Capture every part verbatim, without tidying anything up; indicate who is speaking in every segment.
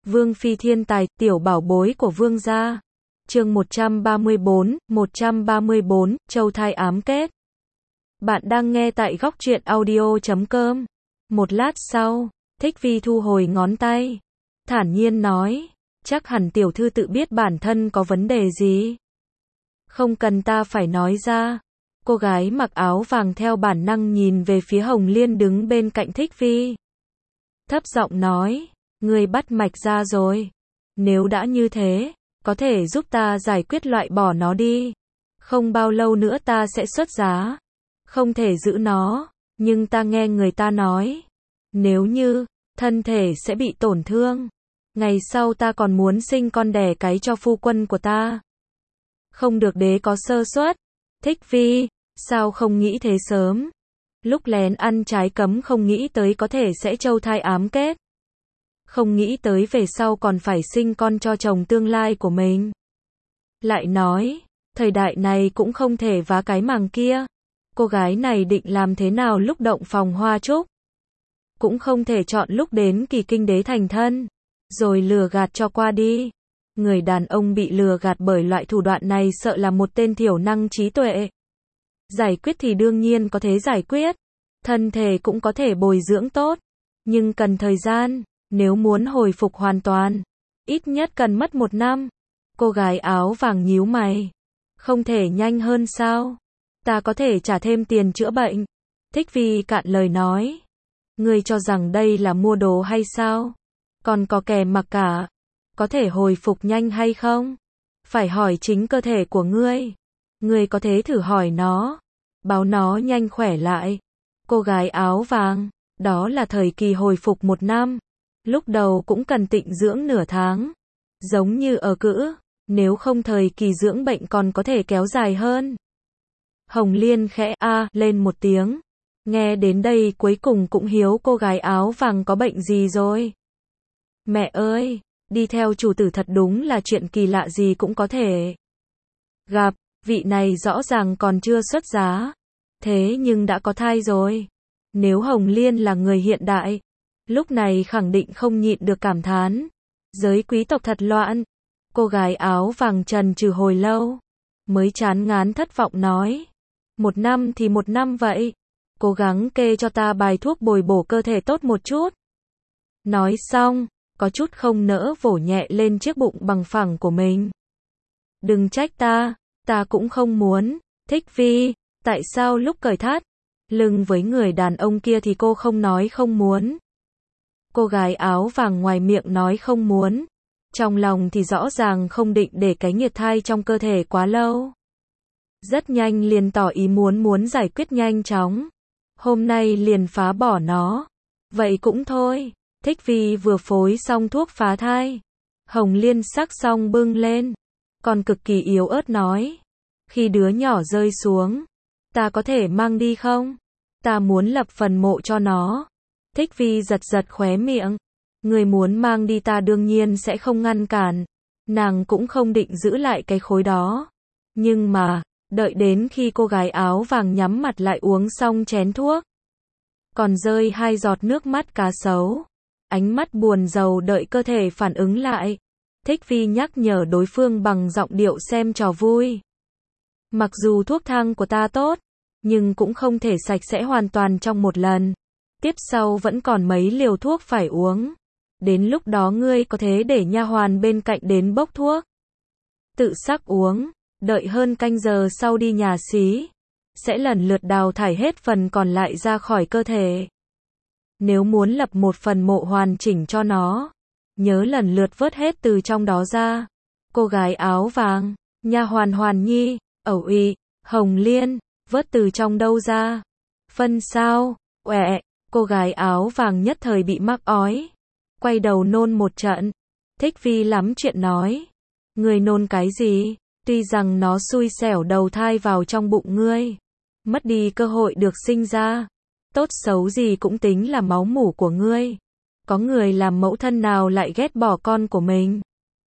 Speaker 1: Vương phi thiên tài, tiểu bảo bối của vương gia. Chương một trăm ba mươi bốn, một trăm ba mươi bốn, Châu thai ám kết. Bạn đang nghe tại góc truyện audio chấm com. Một lát sau, Thích Vi thu hồi ngón tay, thản nhiên nói, chắc hẳn tiểu thư tự biết bản thân có vấn đề gì. Không cần ta phải nói ra. Cô gái mặc áo vàng theo bản năng nhìn về phía Hồng Liên đứng bên cạnh Thích Vi. Thấp giọng nói, ngươi bắt mạch ra rồi. Nếu đã như thế, có thể giúp ta giải quyết loại bỏ nó đi. Không bao lâu nữa ta sẽ xuất giá. Không thể giữ nó, nhưng ta nghe người ta nói, nếu như thân thể sẽ bị tổn thương, ngày sau ta còn muốn sinh con đẻ cái cho phu quân của ta. Không được đế có sơ suất. Thích Vi, sao không nghĩ thế sớm? Lúc lén ăn trái cấm không nghĩ tới có thể sẽ châu thai ám kết. Không nghĩ tới về sau còn phải sinh con cho chồng tương lai của mình. Lại nói, thời đại này cũng không thể vá cái màng kia. Cô gái này định làm thế nào lúc động phòng hoa trúc? Cũng không thể chọn lúc đến kỳ kinh đế thành thân, rồi lừa gạt cho qua đi. Người đàn ông bị lừa gạt bởi loại thủ đoạn này sợ là một tên thiểu năng trí tuệ. Giải quyết thì đương nhiên có thể giải quyết. Thân thể cũng có thể bồi dưỡng tốt. Nhưng cần thời gian, nếu muốn hồi phục hoàn toàn, ít nhất cần mất một năm. Cô gái áo vàng nhíu mày. Không thể nhanh hơn sao? Ta có thể trả thêm tiền chữa bệnh. Thích Vi cạn lời nói. Ngươi cho rằng đây là mua đồ hay sao? Còn có kẻ mặc cả. Có thể hồi phục nhanh hay không? Phải hỏi chính cơ thể của ngươi. Ngươi có thể thử hỏi nó. Báo nó nhanh khỏe lại. Cô gái áo vàng. Đó là thời kỳ hồi phục một năm. Lúc đầu cũng cần tịnh dưỡng nửa tháng. Giống như ở cữ. Nếu không thời kỳ dưỡng bệnh còn có thể kéo dài hơn. Hồng Liên khẽ a lên một tiếng. Nghe đến đây cuối cùng cũng hiếu cô gái áo vàng có bệnh gì rồi. Mẹ ơi, đi theo chủ tử thật đúng là chuyện kỳ lạ gì cũng có thể gặp. Vị này rõ ràng còn chưa xuất giá. Thế nhưng đã có thai rồi. Nếu Hồng Liên là người hiện đại, lúc này khẳng định không nhịn được cảm thán. Giới quý tộc thật loạn. Cô gái áo vàng trần trừ hồi lâu, mới chán ngán thất vọng nói. Một năm thì một năm vậy. Cố gắng kê cho ta bài thuốc bồi bổ cơ thể tốt một chút. Nói xong, có chút không nỡ vỗ nhẹ lên chiếc bụng bằng phẳng của mình. Đừng trách ta, ta cũng không muốn. Thích Vi, tại sao lúc cởi thắt lưng với người đàn ông kia thì cô không nói không muốn? Cô gái áo vàng ngoài miệng nói không muốn, trong lòng thì rõ ràng không định để cái nghiệt thai trong cơ thể quá lâu. Rất nhanh liền tỏ ý muốn muốn giải quyết nhanh chóng. Hôm nay liền phá bỏ nó. Vậy cũng thôi. Thích Vi vừa phối xong thuốc phá thai. Hồng Liên sắc xong bưng lên. Còn cực kỳ yếu ớt nói. Khi đứa nhỏ rơi xuống, ta có thể mang đi không? Ta muốn lập phần mộ cho nó. Thích Vi giật giật khóe miệng. Người muốn mang đi ta đương nhiên sẽ không ngăn cản. Nàng cũng không định giữ lại cái khối đó. Nhưng mà, đợi đến khi cô gái áo vàng nhắm mặt lại uống xong chén thuốc, còn rơi hai giọt nước mắt cá sấu. Ánh mắt buồn rầu đợi cơ thể phản ứng lại. Thích Vi nhắc nhở đối phương bằng giọng điệu xem trò vui. Mặc dù thuốc thang của ta tốt, nhưng cũng không thể sạch sẽ hoàn toàn trong một lần. Tiếp sau vẫn còn mấy liều thuốc phải uống. Đến lúc đó ngươi có thể để nha hoàn bên cạnh đến bốc thuốc. Tự sắc uống. Đợi hơn canh giờ sau đi nhà xí, sẽ lần lượt đào thải hết phần còn lại ra khỏi cơ thể. Nếu muốn lập một phần mộ hoàn chỉnh cho nó, nhớ lần lượt vớt hết từ trong đó ra. Cô gái áo vàng, nha hoàn Hoàn Nhi, ẩu ị, Hồng Liên, vớt từ trong đâu ra? Phân sao? Uệ, cô gái áo vàng nhất thời bị mắc ói. Quay đầu nôn một trận. Thích Vi lắm chuyện nói. Người nôn cái gì? Tuy rằng nó xui xẻo đầu thai vào trong bụng ngươi, mất đi cơ hội được sinh ra, tốt xấu gì cũng tính là máu mủ của ngươi. Có người làm mẫu thân nào lại ghét bỏ con của mình?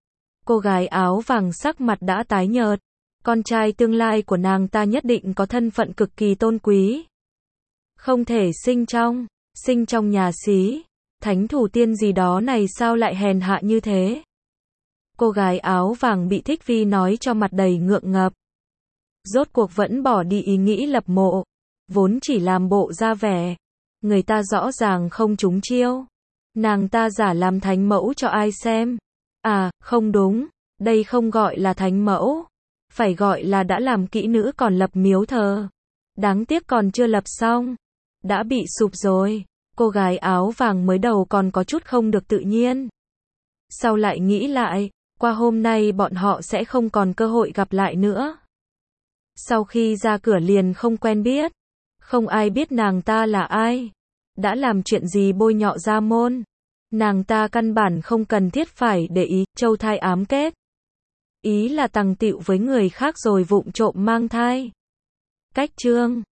Speaker 1: Cô gái áo vàng sắc mặt đã tái nhợt. Con trai tương lai của nàng ta nhất định có thân phận cực kỳ tôn quý. Không thể sinh trong, sinh trong nhà xí. Thánh thủ tiên gì đó này sao lại hèn hạ như thế? Cô gái áo vàng bị Thích Vi nói cho mặt đầy ngượng ngập. Rốt cuộc vẫn bỏ đi ý nghĩ lập mộ. Vốn chỉ làm bộ ra vẻ. Người ta rõ ràng không trúng chiêu. Nàng ta giả làm thánh mẫu cho ai xem. À, không đúng. Đây không gọi là thánh mẫu. Phải gọi là đã làm kỹ nữ còn lập miếu thờ. Đáng tiếc còn chưa lập xong. Đã bị sụp rồi. Cô gái áo vàng mới đầu còn có chút không được tự nhiên. Sau lại nghĩ lại, qua hôm nay bọn họ sẽ không còn cơ hội gặp lại nữa. Sau khi ra cửa liền không quen biết. Không ai biết nàng ta là ai. Đã làm chuyện gì bôi nhọ gia môn. Nàng ta căn bản không cần thiết phải để ý, châu thai ám kết. Ý là tằng tịu với người khác rồi vụng trộm mang thai. Cách chương